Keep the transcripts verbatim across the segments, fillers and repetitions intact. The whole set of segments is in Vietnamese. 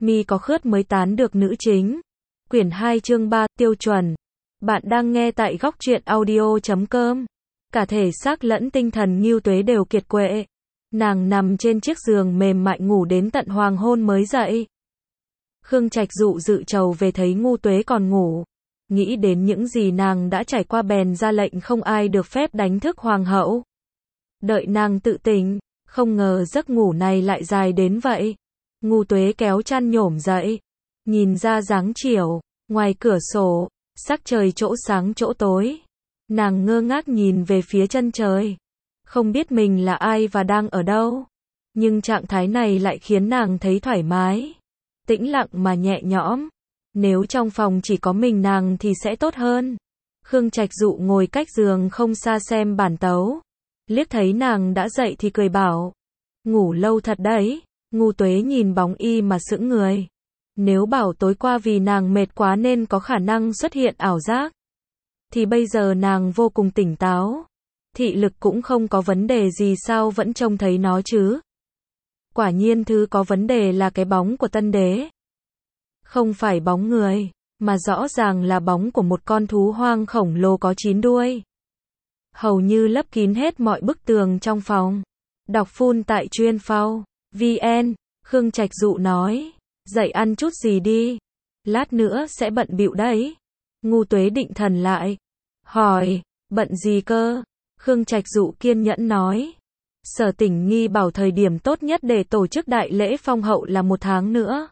Mi có khướt mới tán được nữ chính. Quyển hai chương ba, tiêu chuẩn. Bạn đang nghe tại góc truyện audio chấm com. Cả thể xác lẫn tinh thần Ngưu Tuế đều kiệt quệ. Nàng nằm trên chiếc giường mềm mại ngủ đến tận hoàng hôn mới dậy. Khương Trạch Dụ dự trầu về thấy Ngưu Tuế còn ngủ. Nghĩ đến những gì nàng đã trải qua bèn ra lệnh không ai được phép đánh thức hoàng hậu. Đợi nàng tự tỉnh, không ngờ giấc ngủ này lại dài đến vậy. Ngưu Tuế kéo chăn nhổm dậy, nhìn ra dáng chiều, ngoài cửa sổ, sắc trời chỗ sáng chỗ tối. Nàng ngơ ngác nhìn về phía chân trời, không biết mình là ai và đang ở đâu. Nhưng trạng thái này lại khiến nàng thấy thoải mái, tĩnh lặng mà nhẹ nhõm. Nếu trong phòng chỉ có mình nàng thì sẽ tốt hơn. Khương Trạch Dụ ngồi cách giường không xa xem bản tấu. Liếc thấy nàng đã dậy thì cười bảo, ngủ lâu thật đấy. Ngưu Tuế nhìn bóng y mà sững người. Nếu bảo tối qua vì nàng mệt quá nên có khả năng xuất hiện ảo giác, thì bây giờ nàng vô cùng tỉnh táo. Thị lực cũng không có vấn đề gì, sao vẫn trông thấy nó chứ? Quả nhiên thứ có vấn đề là cái bóng của tân đế. Không phải bóng người, mà rõ ràng là bóng của một con thú hoang khổng lồ có chín đuôi. Hầu như lấp kín hết mọi bức tường trong phòng. Đọc phun tại chuyên phao vn. Khương Trạch Dụ nói, dậy ăn chút gì đi, lát nữa sẽ bận bịu đấy. Ngưu Tuế định thần lại, hỏi, bận gì cơ? Khương Trạch Dụ kiên nhẫn nói, Sở Tỉnh Nghi bảo thời điểm tốt nhất để tổ chức đại lễ phong hậu là một tháng nữa.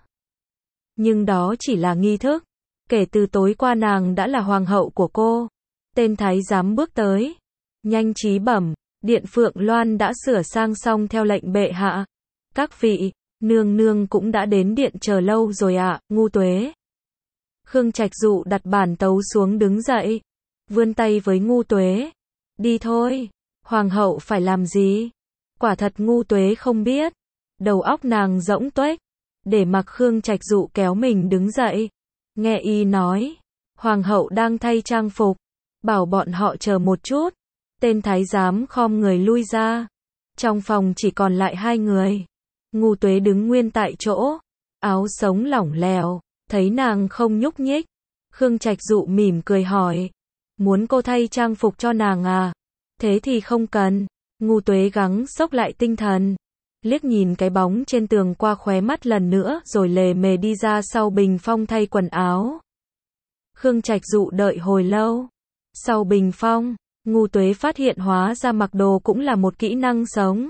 Nhưng đó chỉ là nghi thức. Kể từ tối qua nàng đã là hoàng hậu của cô. Tên thái giám bước tới, nhanh trí bẩm, Điện Phượng Loan đã sửa sang xong theo lệnh bệ hạ. Các vị, nương nương cũng đã đến điện chờ lâu rồi ạ. À, Ngưu Tuế. Khương Trạch Dụ đặt bản tấu xuống đứng dậy, vươn tay với Ngưu Tuế. Đi thôi, hoàng hậu phải làm gì? Quả thật Ngưu Tuế không biết. Đầu óc nàng rỗng tuếch, để mặc Khương Trạch Dụ kéo mình đứng dậy. Nghe y nói, hoàng hậu đang thay trang phục, bảo bọn họ chờ một chút. Tên thái giám khom người lui ra. Trong phòng chỉ còn lại hai người. Ngưu Tuế đứng nguyên tại chỗ, áo sống lỏng lẻo, thấy nàng không nhúc nhích. Khương Trạch Dụ mỉm cười hỏi, muốn cô thay trang phục cho nàng à? Thế thì không cần. Ngưu Tuế gắng xốc lại tinh thần, liếc nhìn cái bóng trên tường qua khóe mắt lần nữa rồi lề mề đi ra sau bình phong thay quần áo. Khương Trạch Dụ đợi hồi lâu. Sau bình phong, Ngưu Tuế phát hiện hóa ra mặc đồ cũng là một kỹ năng sống.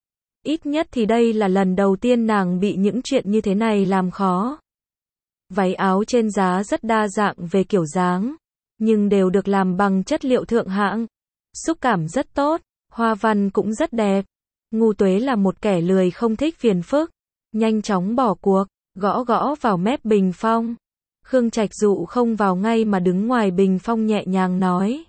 Ít nhất thì đây là lần đầu tiên nàng bị những chuyện như thế này làm khó. Váy áo trên giá rất đa dạng về kiểu dáng, nhưng đều được làm bằng chất liệu thượng hạng. Xúc cảm rất tốt, hoa văn cũng rất đẹp. Ngưu Tuế là một kẻ lười không thích phiền phức, nhanh chóng bỏ cuộc, gõ gõ vào mép bình phong. Khương Trạch Dụ không vào ngay mà đứng ngoài bình phong nhẹ nhàng nói,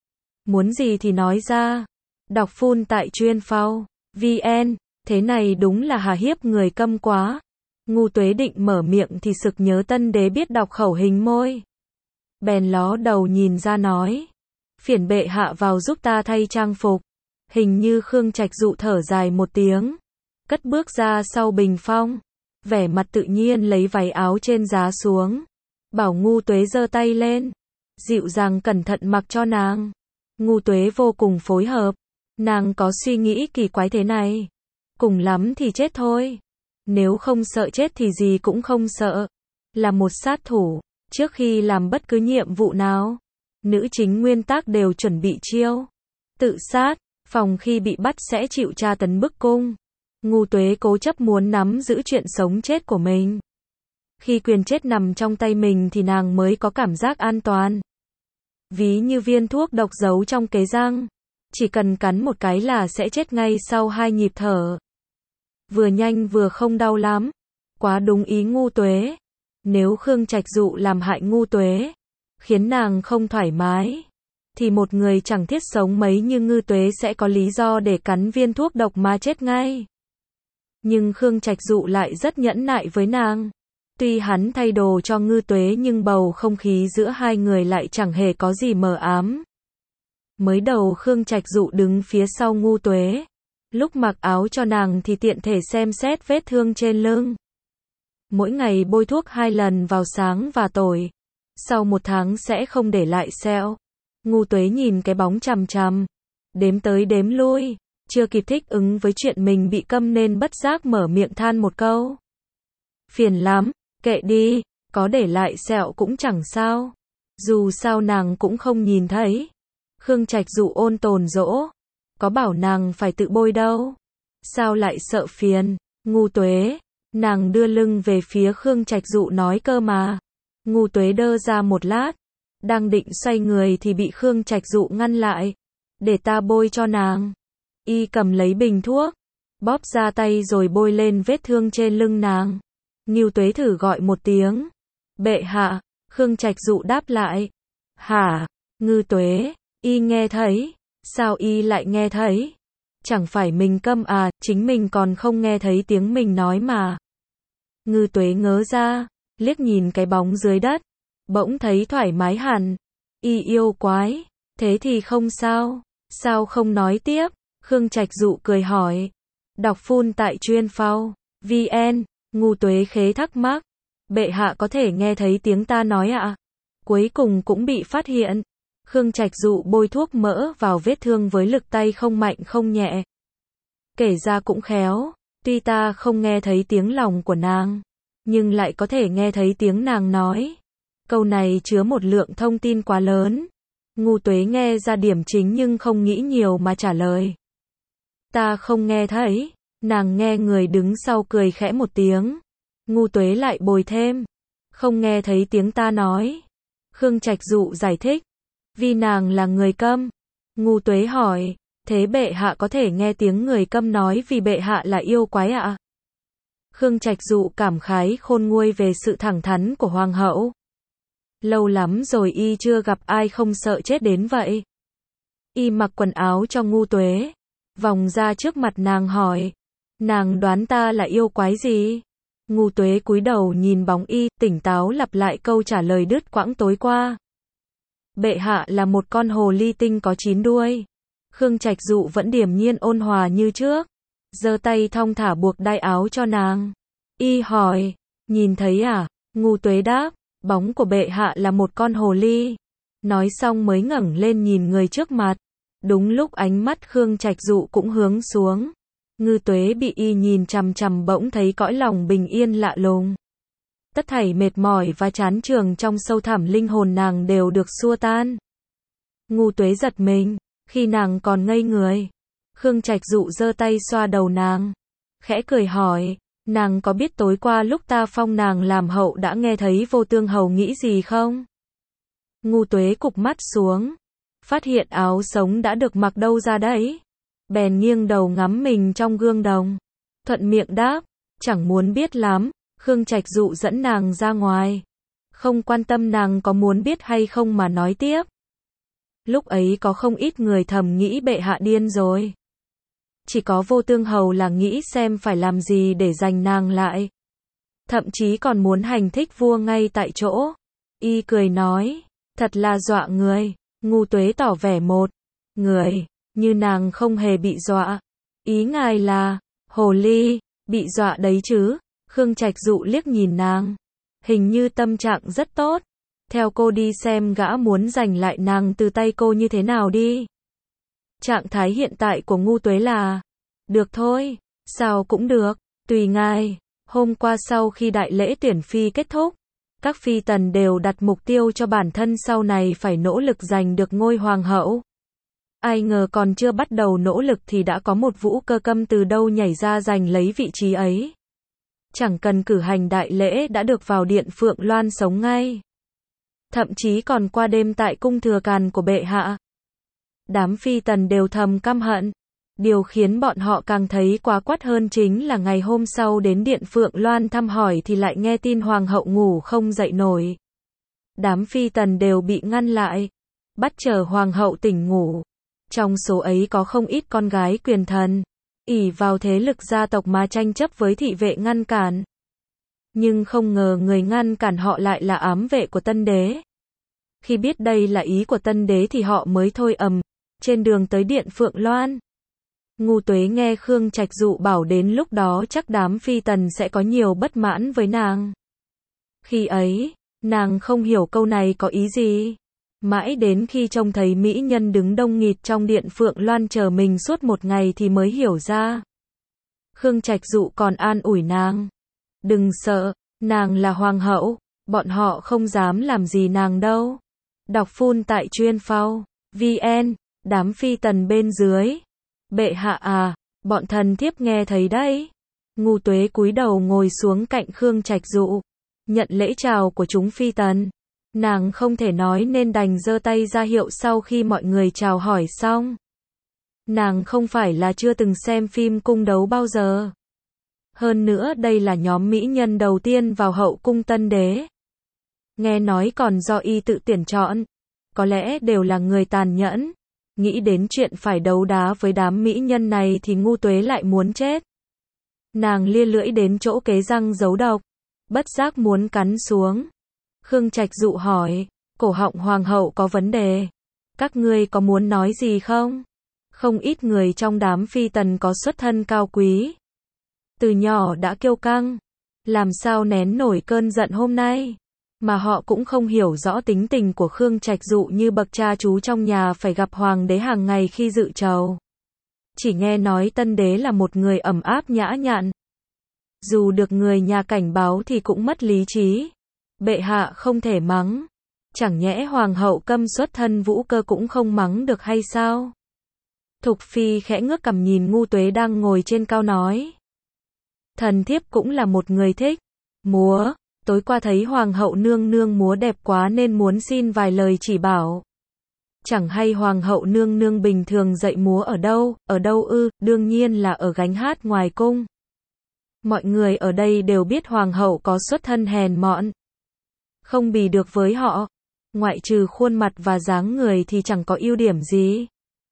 muốn gì thì nói ra. Đọc phun tại chuyên phao vn. Thế này đúng là hà hiếp người câm quá. Ngưu Tuế định mở miệng thì sực nhớ tân đế biết đọc khẩu hình môi. Bèn ló đầu nhìn ra nói, phiền bệ hạ vào giúp ta thay trang phục. Hình như Khương Trạch Dụ thở dài một tiếng, cất bước ra sau bình phong, vẻ mặt tự nhiên lấy váy áo trên giá xuống, bảo Ngưu Tuế giơ tay lên, dịu dàng cẩn thận mặc cho nàng. Ngưu Tuế vô cùng phối hợp, nàng có suy nghĩ kỳ quái thế này, cùng lắm thì chết thôi. Nếu không sợ chết thì gì cũng không sợ. Là một sát thủ, trước khi làm bất cứ nhiệm vụ nào, nữ chính nguyên tắc đều chuẩn bị chiêu tự sát, phòng khi bị bắt sẽ chịu tra tấn bức cung. Ngưu Tuế cố chấp muốn nắm giữ chuyện sống chết của mình. Khi quyền chết nằm trong tay mình thì nàng mới có cảm giác an toàn. Ví như viên thuốc độc giấu trong kế răng, chỉ cần cắn một cái là sẽ chết ngay sau hai nhịp thở. Vừa nhanh vừa không đau lắm. Quá đúng ý Ngưu Tuế. Nếu Khương Trạch Dụ làm hại Ngưu Tuế, khiến nàng không thoải mái, thì một người chẳng thiết sống mấy như Ngưu Tuế sẽ có lý do để cắn viên thuốc độc mà chết ngay. Nhưng Khương Trạch Dụ lại rất nhẫn nại với nàng. Tuy hắn thay đồ cho Ngưu Tuế nhưng bầu không khí giữa hai người lại chẳng hề có gì mờ ám. Mới đầu Khương Trạch Dụ đứng phía sau Ngưu Tuế. Lúc mặc áo cho nàng thì tiện thể xem xét vết thương trên lưng. mỗi ngày bôi thuốc hai lần vào sáng và tối. Sau một tháng sẽ không để lại sẹo. Ngu Tuế nhìn cái bóng chằm chằm, đếm tới đếm lui, chưa kịp thích ứng với chuyện mình bị câm nên bất giác mở miệng than một câu. Phiền lắm, kệ đi, có để lại sẹo cũng chẳng sao. Dù sao nàng cũng không nhìn thấy. Khương Trạch Dụ ôn tồn dỗ, có bảo nàng phải tự bôi đâu. Sao lại sợ phiền, Ngu Tuế, nàng đưa lưng về phía Khương Trạch Dụ nói cơ mà. Ngu Tuế đơ ra một lát, đang định xoay người thì bị Khương Trạch Dụ ngăn lại. Để ta bôi cho nàng. Y cầm lấy bình thuốc, bóp ra tay rồi bôi lên vết thương trên lưng nàng. Ngưu Tuế thử gọi một tiếng. Bệ hạ, Khương Trạch Dụ đáp lại. Hả, Ngưu Tuế, y nghe thấy. Sao y lại nghe thấy? Chẳng phải mình câm à, chính mình còn không nghe thấy tiếng mình nói mà. Ngưu Tuế ngớ ra, liếc nhìn cái bóng dưới đất, bỗng thấy thoải mái hẳn. Y yêu quái, thế thì không sao, sao không nói tiếp? Khương Trạch Dụ cười hỏi. Đọc phun tại chuyên phao, vn, Ngu Tuế khế thắc mắc. Bệ hạ có thể nghe thấy tiếng ta nói ạ? À? Cuối cùng cũng bị phát hiện. Khương Trạch Dụ bôi thuốc mỡ vào vết thương với lực tay không mạnh không nhẹ. Kể ra cũng khéo, tuy ta không nghe thấy tiếng lòng của nàng, nhưng lại có thể nghe thấy tiếng nàng nói. Câu này chứa một lượng thông tin quá lớn. Ngu Tuế nghe ra điểm chính nhưng không nghĩ nhiều mà trả lời. Ta không nghe thấy. Nàng nghe người đứng sau cười khẽ một tiếng. Ngu Tuế lại bồi thêm. Không nghe thấy tiếng ta nói. Khương Trạch Dụ giải thích. Vì nàng là người câm. Ngu Tuế hỏi. Thế bệ hạ có thể nghe tiếng người câm nói vì bệ hạ là yêu quái ạ? À? Khương Trạch Dụ cảm khái khôn nguôi về sự thẳng thắn của hoàng hậu. Lâu lắm rồi y chưa gặp ai không sợ chết đến vậy. Y mặc quần áo cho Ngu Tuế, vòng ra trước mặt nàng hỏi. Nàng đoán ta là yêu quái gì? Ngu Tuế cúi đầu nhìn bóng y, tỉnh táo lặp lại câu trả lời đứt quãng tối qua. Bệ hạ là một con hồ ly tinh có chín đuôi. Khương Trạch Dụ vẫn điềm nhiên ôn hòa như trước, giơ tay thong thả buộc đai áo cho nàng. Y hỏi, nhìn thấy à? Ngu Tuế đáp, bóng của bệ hạ là một con hồ ly. Nói xong mới ngẩng lên nhìn người trước mặt. Đúng lúc ánh mắt Khương Trạch Dụ cũng hướng xuống. Ngư Tuế bị y nhìn chằm chằm bỗng thấy cõi lòng bình yên lạ lùng. Tất thảy mệt mỏi và chán chường trong sâu thẳm linh hồn nàng đều được xua tan. Ngu Tuế giật mình, khi nàng còn ngây người. Khương Trạch Dụ giơ tay xoa đầu nàng, khẽ cười hỏi, nàng có biết tối qua lúc ta phong nàng làm hậu đã nghe thấy Vô Tương Hầu nghĩ gì không? Ngu Tuế cụp mắt xuống, phát hiện áo sống đã được mặc đâu ra đấy. Bèn nghiêng đầu ngắm mình trong gương đồng, thuận miệng đáp, chẳng muốn biết lắm. Khương Trạch Dụ dẫn nàng ra ngoài, không quan tâm nàng có muốn biết hay không mà nói tiếp. Lúc ấy có không ít người thầm nghĩ bệ hạ điên rồi. Chỉ có Vô Tương Hầu là nghĩ xem phải làm gì để giành nàng lại. Thậm chí còn muốn hành thích vua ngay tại chỗ. Y cười nói, thật là dọa người. Ngu Tuế tỏ vẻ một người, như nàng không hề bị dọa. Ý ngài là, hồ ly, bị dọa đấy chứ? Khương Trạch Dụ liếc nhìn nàng. Hình như tâm trạng rất tốt. Theo cô đi xem gã muốn giành lại nàng từ tay cô như thế nào đi. Trạng thái hiện tại của Ngu Tuế là, được thôi, sao cũng được, tùy ngài. Hôm qua sau khi đại lễ tuyển phi kết thúc, các phi tần đều đặt mục tiêu cho bản thân sau này phải nỗ lực giành được ngôi hoàng hậu. Ai ngờ còn chưa bắt đầu nỗ lực thì đã có một Vũ Cơ Câm từ đâu nhảy ra giành lấy vị trí ấy. Chẳng cần cử hành đại lễ đã được vào điện Phượng Loan sống ngay. Thậm chí còn qua đêm tại cung thừa càn của bệ hạ. Đám phi tần đều thầm căm hận. Điều khiến bọn họ càng thấy quá quắt hơn chính là ngày hôm sau đến điện Phượng Loan thăm hỏi thì lại nghe tin hoàng hậu ngủ không dậy nổi. Đám phi tần đều bị ngăn lại, bắt chờ hoàng hậu tỉnh ngủ. Trong số ấy có không ít con gái quyền thần, ỷ vào thế lực gia tộc mà tranh chấp với thị vệ ngăn cản. Nhưng không ngờ người ngăn cản họ lại là ám vệ của Tân Đế. Khi biết đây là ý của Tân Đế thì họ mới thôi ầm, trên đường tới điện Phượng Loan. Ngu Tuế nghe Khương Trạch Dụ bảo đến lúc đó chắc đám phi tần sẽ có nhiều bất mãn với nàng. Khi ấy, nàng không hiểu câu này có ý gì. Mãi đến khi trông thấy mỹ nhân đứng đông nghịt trong điện Phượng Loan chờ mình suốt một ngày thì mới hiểu ra. Khương Trạch Dụ còn an ủi nàng. Đừng sợ, nàng là hoàng hậu, bọn họ không dám làm gì nàng đâu. Đọc phun tại chuyên phao, vn, đám phi tần bên dưới. Bệ hạ à, bọn thần thiếp nghe thấy đấy. Ngu Tuế cúi đầu ngồi xuống cạnh Khương Trạch Dụ, nhận lễ chào của chúng phi tần. Nàng không thể nói nên đành giơ tay ra hiệu sau khi mọi người chào hỏi xong. Nàng không phải là chưa từng xem phim cung đấu bao giờ. Hơn nữa đây là nhóm mỹ nhân đầu tiên vào hậu cung tân đế. Nghe nói còn do y tự tuyển chọn. Có lẽ đều là người tàn nhẫn. Nghĩ đến chuyện phải đấu đá với đám mỹ nhân này thì Ngu Tuế lại muốn chết. Nàng lia lưỡi đến chỗ kế răng giấu độc, bất giác muốn cắn xuống. Khương Trạch Dụ hỏi, cổ họng hoàng hậu có vấn đề. Các ngươi có muốn nói gì không? Không ít người trong đám phi tần có xuất thân cao quý. Từ nhỏ đã kiêu căng. Làm sao nén nổi cơn giận hôm nay? Mà họ cũng không hiểu rõ tính tình của Khương Trạch Dụ như bậc cha chú trong nhà phải gặp hoàng đế hàng ngày khi dự trầu. Chỉ nghe nói tân đế là một người ẩm áp nhã nhặn. Dù được người nhà cảnh báo thì cũng mất lý trí. Bệ hạ không thể mắng. Chẳng nhẽ hoàng hậu câm xuất thân Vũ Cơ cũng không mắng được hay sao? Thục Phi khẽ ngước cằm nhìn Ngu Tuế đang ngồi trên cao nói. Thần thiếp cũng là một người thích múa. Tối qua thấy hoàng hậu nương nương múa đẹp quá nên muốn xin vài lời chỉ bảo. Chẳng hay hoàng hậu nương nương bình thường dạy múa ở đâu? Ở đâu ư? Đương nhiên là ở gánh hát ngoài cung. Mọi người ở đây đều biết hoàng hậu có xuất thân hèn mọn. Không bì được với họ. Ngoại trừ khuôn mặt và dáng người thì chẳng có ưu điểm gì.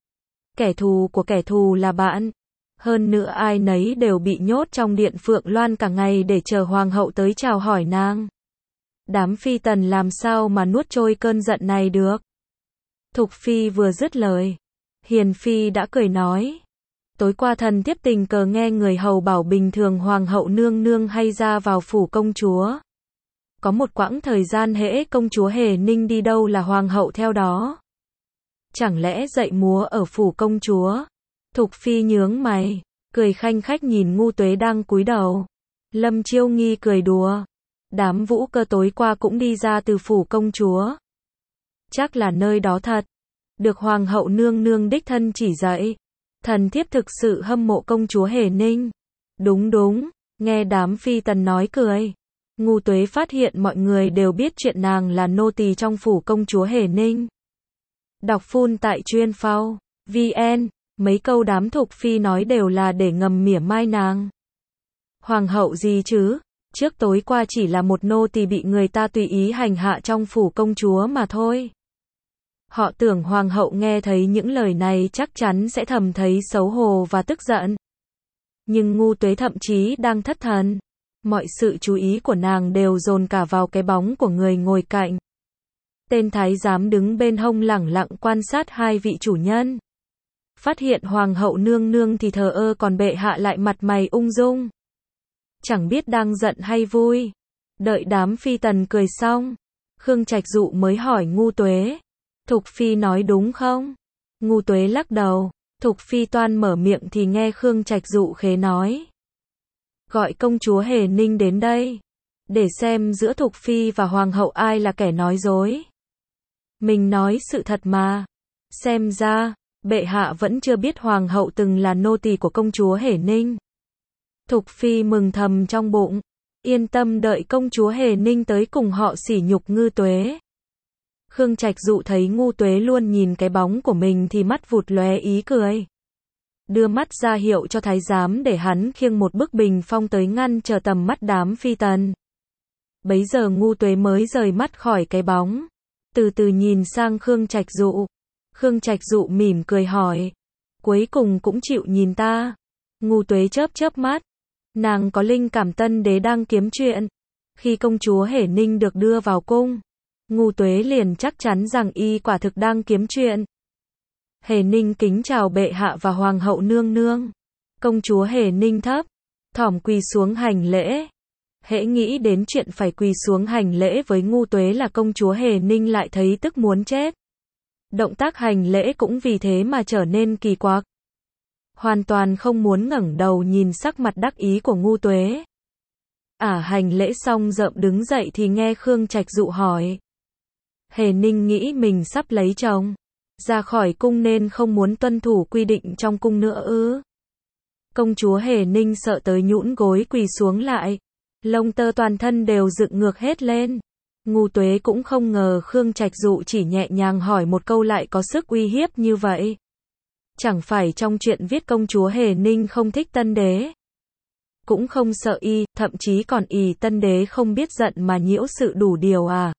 Kẻ thù của kẻ thù là bạn. Hơn nữa ai nấy đều bị nhốt trong điện Phượng Loan cả ngày để chờ hoàng hậu tới chào hỏi nàng. Đám phi tần làm sao mà nuốt trôi cơn giận này được. Thục Phi vừa dứt lời, Hiền Phi đã cười nói. Tối qua thần thiếp tình cờ nghe người hầu bảo bình thường hoàng hậu nương nương hay ra vào phủ công chúa. Có một quãng thời gian hễ công chúa Hề Ninh đi đâu là hoàng hậu theo đó. Chẳng lẽ dạy múa ở phủ công chúa? Thục Phi nhướng mày, cười khanh khách nhìn Ngu Tuế đang cúi đầu. Lâm Chiêu Nghi cười đùa. Đám Vũ Cơ tối qua cũng đi ra từ phủ công chúa. Chắc là nơi đó thật. Được hoàng hậu nương nương đích thân chỉ dạy. Thần thiếp thực sự hâm mộ công chúa Hề Ninh. Đúng đúng, nghe đám phi tần nói cười. Ngu Tuế phát hiện mọi người đều biết chuyện nàng là nô tỳ trong phủ công chúa Hề Ninh. Đọc phun tại chuyên phao, vn, mấy câu đám Thục Phi nói đều là để ngầm mỉa mai nàng. Hoàng hậu gì chứ, trước tối qua chỉ là một nô tỳ bị người ta tùy ý hành hạ trong phủ công chúa mà thôi. Họ tưởng hoàng hậu nghe thấy những lời này chắc chắn sẽ thầm thấy xấu hổ và tức giận. Nhưng Ngu Tuế thậm chí đang thất thần. Mọi sự chú ý của nàng đều dồn cả vào cái bóng của người ngồi cạnh. Tên thái giám đứng bên hông lẳng lặng quan sát hai vị chủ nhân. Phát hiện hoàng hậu nương nương thì thờ ơ còn bệ hạ lại mặt mày ung dung. Chẳng biết đang giận hay vui. Đợi đám phi tần cười xong, Khương Trạch Dụ mới hỏi Ngu Tuế. Thục Phi nói đúng không? Ngu Tuế lắc đầu. Thục Phi toan mở miệng thì nghe Khương Trạch Dụ khế nói. Gọi công chúa Hề Ninh đến đây. Để xem giữa Thục Phi và hoàng hậu ai là kẻ nói dối. Mình nói sự thật mà. Xem ra, bệ hạ vẫn chưa biết hoàng hậu từng là nô tỳ của công chúa Hề Ninh. Thục Phi mừng thầm trong bụng. Yên tâm đợi công chúa Hề Ninh tới cùng họ sỉ nhục Ngu Tuế. Khương Trạch Dụ thấy Ngu Tuế luôn nhìn cái bóng của mình thì mắt vụt lóe ý cười. Đưa mắt ra hiệu cho thái giám để hắn khiêng một bức bình phong tới ngăn chờ tầm mắt đám phi tần. Bấy giờ Ngu Tuế mới rời mắt khỏi cái bóng. Từ từ nhìn sang Khương Trạch Dụ. Khương Trạch Dụ mỉm cười hỏi. Cuối cùng cũng chịu nhìn ta. Ngu Tuế chớp chớp mắt. Nàng có linh cảm tân đế đang kiếm chuyện. Khi công chúa Hề Ninh được đưa vào cung, Ngu Tuế liền chắc chắn rằng y quả thực đang kiếm chuyện. Hề Ninh kính chào bệ hạ và hoàng hậu nương nương. Công chúa Hề Ninh thấp thỏm quỳ xuống hành lễ. Hễ nghĩ đến chuyện phải quỳ xuống hành lễ với Ngu Tuế là công chúa Hề Ninh lại thấy tức muốn chết. Động tác hành lễ cũng vì thế mà trở nên kỳ quặc. Hoàn toàn không muốn ngẩng đầu nhìn sắc mặt đắc ý của Ngu Tuế. Ả hành lễ xong rợm đứng dậy thì nghe Khương Trạch Dụ hỏi. Hề Ninh nghĩ mình sắp lấy chồng, ra khỏi cung nên không muốn tuân thủ quy định trong cung nữa ư? Công chúa Hề Ninh sợ tới nhũn gối quỳ xuống lại. Lông tơ toàn thân đều dựng ngược hết lên. Ngu Tuế cũng không ngờ Khương Trạch Dụ chỉ nhẹ nhàng hỏi một câu lại có sức uy hiếp như vậy. Chẳng phải trong chuyện viết công chúa Hề Ninh không thích tân đế. Cũng không sợ y, thậm chí còn ỷ tân đế không biết giận mà nhiễu sự đủ điều à.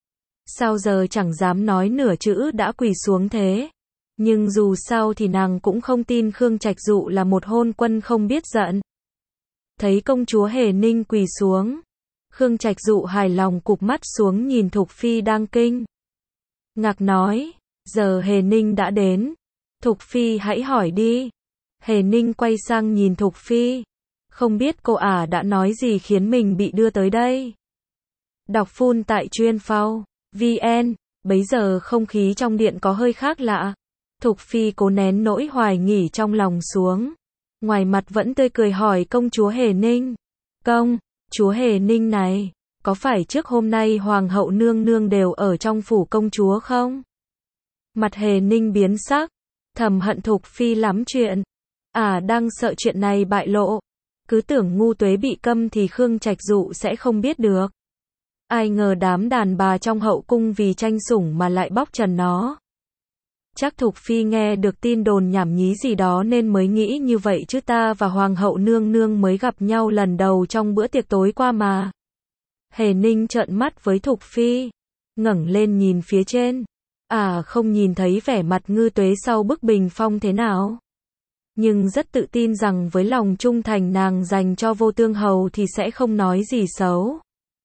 Sao giờ chẳng dám nói nửa chữ đã quỳ xuống thế. Nhưng dù sao thì nàng cũng không tin Khương Trạch Dụ là một hôn quân không biết giận. Thấy công chúa Hề Ninh quỳ xuống, Khương Trạch Dụ hài lòng cụp mắt xuống nhìn Thục Phi đang kinh ngạc nói, giờ Hề Ninh đã đến, Thục Phi hãy hỏi đi. Hề Ninh quay sang nhìn Thục Phi, không biết cô ả đã nói gì khiến mình bị đưa tới đây. Đọc phun tại chuyên phao vn, bấy giờ không khí trong điện có hơi khác lạ. Thục Phi cố nén nỗi hoài nghi trong lòng xuống, ngoài mặt vẫn tươi cười hỏi công chúa Hề Ninh. Công chúa Hề Ninh này, có phải trước hôm nay hoàng hậu nương nương đều ở trong phủ công chúa không? Mặt Hề Ninh biến sắc, thầm hận Thục Phi lắm chuyện. À đang sợ chuyện này bại lộ. Cứ tưởng Ngu Tuế bị câm thì Khương Trạch Dụ sẽ không biết được. Ai ngờ đám đàn bà trong hậu cung vì tranh sủng mà lại bóc trần nó. Chắc Thục Phi nghe được tin đồn nhảm nhí gì đó nên mới nghĩ như vậy chứ ta và hoàng hậu nương nương mới gặp nhau lần đầu trong bữa tiệc tối qua mà. Hề Ninh trợn mắt với Thục Phi, ngẩng lên nhìn phía trên. À không nhìn thấy vẻ mặt Ngư Tuế sau bức bình phong thế nào. Nhưng rất tự tin rằng với lòng trung thành nàng dành cho Vô Tương Hầu thì sẽ không nói gì xấu.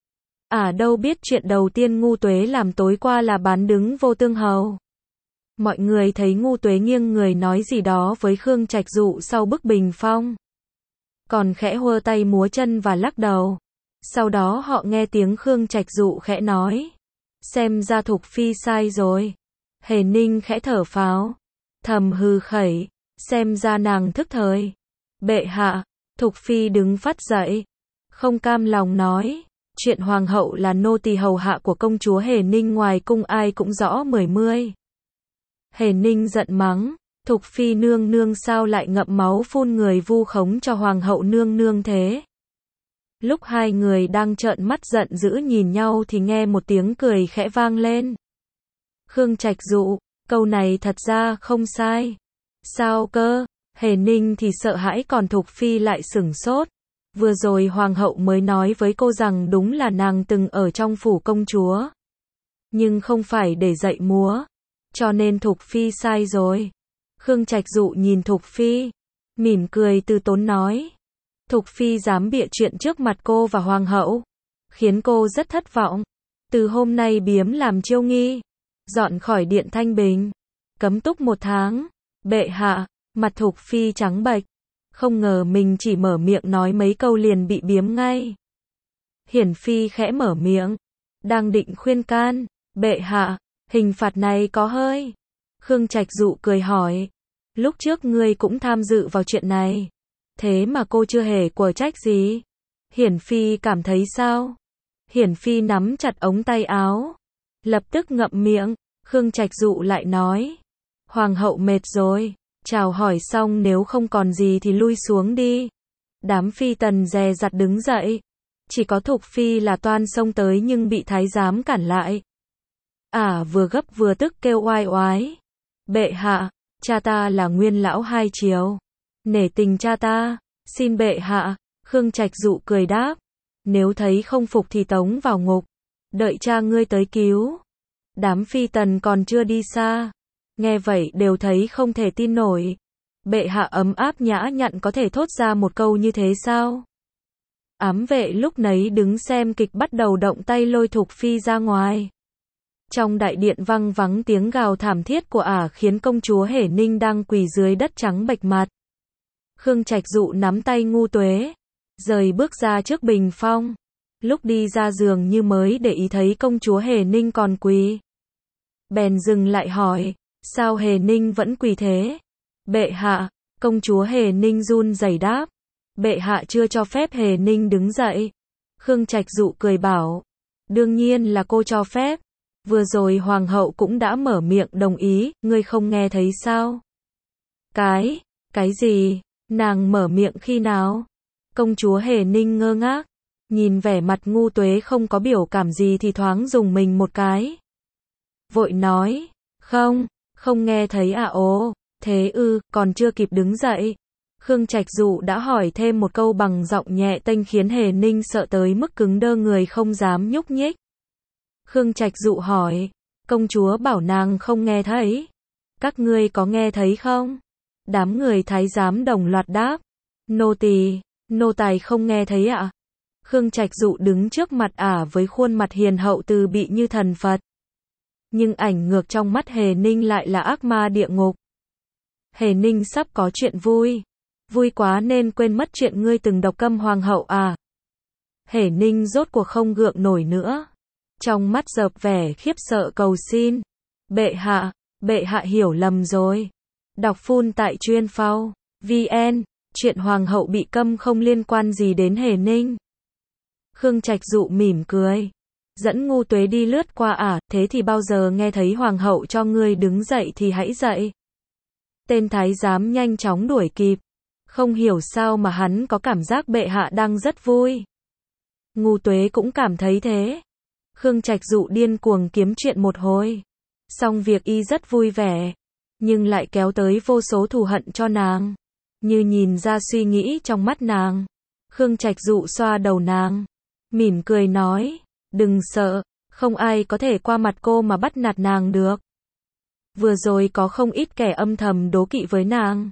À đâu biết chuyện đầu tiên Ngu Tuế làm tối qua là bán đứng Vô Tương Hầu. Mọi người thấy Ngu Tuế nghiêng người nói gì đó với Khương Trạch Dụ sau bức bình phong. Còn khẽ hơ tay múa chân và lắc đầu. Sau đó họ nghe tiếng Khương Trạch Dụ khẽ nói. Xem ra Thục Phi sai rồi. Hề Ninh khẽ thở phào, thầm hừ khẩy. Xem ra nàng thức thời. Bệ hạ, Thục Phi đứng phát dậy. Không cam lòng nói. Chuyện hoàng hậu là nô tỳ hầu hạ của công chúa Hề Ninh ngoài cung ai cũng rõ mười mươi. Hề Ninh giận mắng. Thục Phi nương nương sao lại ngậm máu phun người vu khống cho hoàng hậu nương nương thế? Lúc hai người đang trợn mắt giận dữ nhìn nhau thì nghe một tiếng cười khẽ vang lên. Khương Trạch Dụ, câu này thật ra không sai. Sao cơ? Hề Ninh thì sợ hãi còn Thục Phi lại sửng sốt. Vừa rồi hoàng hậu mới nói với cô rằng đúng là nàng từng ở trong phủ công chúa. Nhưng không phải để dạy múa. Cho nên Thục Phi sai rồi. Khương Trạch Dụ nhìn Thục Phi, mỉm cười từ tốn nói. Thục Phi dám bịa chuyện trước mặt cô và hoàng hậu, khiến cô rất thất vọng. Từ hôm nay biếm làm chiêu nghi, dọn khỏi điện Thanh Bình, cấm túc một tháng. Bệ hạ, mặt Thục Phi trắng bệch, không ngờ mình chỉ mở miệng nói mấy câu liền bị biếm ngay. Hiển Phi khẽ mở miệng, đang định khuyên can. Bệ hạ, hình phạt này có hơi. Khương Trạch Dụ cười hỏi. Lúc trước ngươi cũng tham dự vào chuyện này. Thế mà cô chưa hề quở trách gì. Hiển Phi cảm thấy sao? Hiển Phi nắm chặt ống tay áo, lập tức ngậm miệng. Khương Trạch Dụ lại nói. Hoàng hậu mệt rồi. Chào hỏi xong nếu không còn gì thì lui xuống đi. Đám phi tần dè dặt đứng dậy. Chỉ có Thục Phi là toan xông tới nhưng bị thái giám cản lại. À vừa gấp vừa tức kêu oai oái. Bệ hạ, cha ta là nguyên lão hai triều. Nể tình cha ta, xin bệ hạ. Khương Trạch Dụ cười đáp. Nếu thấy không phục thì tống vào ngục. Đợi cha ngươi tới cứu. Đám phi tần còn chưa đi xa. Nghe vậy đều thấy không thể tin nổi. Bệ hạ ấm áp nhã nhặn có thể thốt ra một câu như thế sao? Ám vệ lúc nấy đứng xem kịch bắt đầu động tay lôi Thục Phi ra ngoài. Trong đại điện vang vắng tiếng gào thảm thiết của ả khiến công chúa Hề Ninh đang quỳ dưới đất trắng bệch mặt. Khương Trạch Dụ nắm tay Ngu Tuế, rời bước ra trước bình phong. Lúc đi ra giường như mới để ý thấy công chúa Hề Ninh còn quỳ. Bèn dừng lại hỏi, sao Hề Ninh vẫn quỳ thế? Bệ hạ, công chúa Hề Ninh run rẩy đáp. Bệ hạ chưa cho phép Hề Ninh đứng dậy. Khương Trạch Dụ cười bảo, đương nhiên là cô cho phép. Vừa rồi hoàng hậu cũng đã mở miệng đồng ý, ngươi không nghe thấy sao? Cái, cái gì? Nàng mở miệng khi nào? Công chúa Hề Ninh ngơ ngác, nhìn vẻ mặt Ngu Tuế không có biểu cảm gì thì thoáng dùng mình một cái. Vội nói, không, không nghe thấy à ồ, thế ư, còn chưa kịp đứng dậy. Khương Trạch Dụ đã hỏi thêm một câu bằng giọng nhẹ tênh khiến Hề Ninh sợ tới mức cứng đơ người không dám nhúc nhích. Khương Trạch Dụ hỏi, công chúa bảo nàng không nghe thấy. Các ngươi có nghe thấy không? Đám người thái giám đồng loạt đáp, nô tỳ, nô tài không nghe thấy ạ. À? Khương Trạch Dụ đứng trước mặt ả với khuôn mặt hiền hậu từ bị như thần Phật. Nhưng ảnh ngược trong mắt Hề Ninh lại là ác ma địa ngục. Hề Ninh sắp có chuyện vui. Vui quá nên quên mất chuyện ngươi từng độc câm hoàng hậu à. Hề Ninh rốt cuộc không gượng nổi nữa. Trong mắt dợp vẻ khiếp sợ cầu xin. Bệ hạ, bệ hạ hiểu lầm rồi. Đọc phun tại chuyên phao, vn, chuyện hoàng hậu bị câm không liên quan gì đến Hề Ninh. Khương Trạch Dụ mỉm cười. Dẫn Ngu Tuế đi lướt qua ả, à, thế thì bao giờ nghe thấy hoàng hậu cho ngươi đứng dậy thì hãy dậy. Tên thái giám nhanh chóng đuổi kịp. Không hiểu sao mà hắn có cảm giác bệ hạ đang rất vui. Ngu Tuế cũng cảm thấy thế. Khương Trạch Dụ điên cuồng kiếm chuyện một hồi. Xong việc y rất vui vẻ, nhưng lại kéo tới vô số thù hận cho nàng. Như nhìn ra suy nghĩ trong mắt nàng. Khương Trạch Dụ xoa đầu nàng, mỉm cười nói, đừng sợ, không ai có thể qua mặt cô mà bắt nạt nàng được. Vừa rồi có không ít kẻ âm thầm đố kỵ với nàng.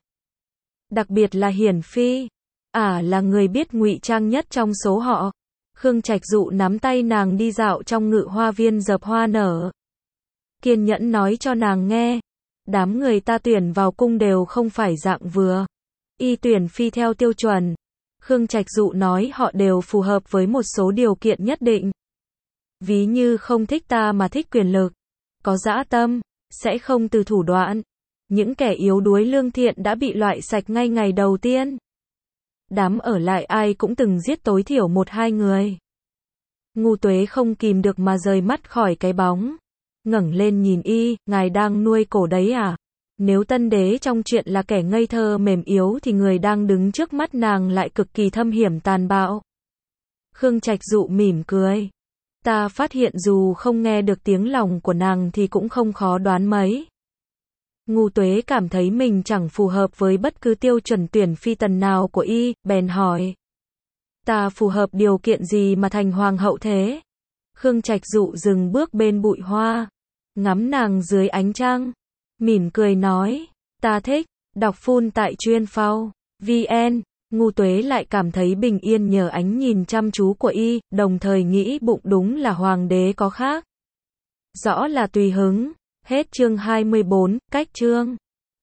Đặc biệt là Hiển Phi. Ả à, là người biết ngụy trang nhất trong số họ. Khương Trạch Dụ nắm tay nàng đi dạo trong ngự hoa viên dập hoa nở. Kiên nhẫn nói cho nàng nghe. Đám người ta tuyển vào cung đều không phải dạng vừa. Y tuyển phi theo tiêu chuẩn. Khương Trạch Dụ nói họ đều phù hợp với một số điều kiện nhất định. Ví như không thích ta mà thích quyền lực. Có dã tâm, sẽ không từ thủ đoạn. Những kẻ yếu đuối lương thiện đã bị loại sạch ngay ngày đầu tiên. Đám ở lại ai cũng từng giết tối thiểu một hai người. Ngu Tuế không kìm được mà rời mắt khỏi cái bóng. Ngẩng lên nhìn y, ngài đang nuôi cổ đấy à? Nếu tân đế trong chuyện là kẻ ngây thơ mềm yếu thì người đang đứng trước mắt nàng lại cực kỳ thâm hiểm tàn bạo. Khương Trạch Dụ mỉm cười. Ta phát hiện dù không nghe được tiếng lòng của nàng thì cũng không khó đoán mấy. Ngu Tuế cảm thấy mình chẳng phù hợp với bất cứ tiêu chuẩn tuyển phi tần nào của y, bèn hỏi. Ta phù hợp điều kiện gì mà thành hoàng hậu thế? Khương Trạch Dụ dừng bước bên bụi hoa, ngắm nàng dưới ánh trăng, mỉm cười nói, ta thích, đọc phun tại chuyên phao, vn. Ngu Tuế lại cảm thấy bình yên nhờ ánh nhìn chăm chú của y, đồng thời nghĩ bụng đúng là hoàng đế có khác. Rõ là tùy hứng. Hết chương hai mươi bốn, cách chương.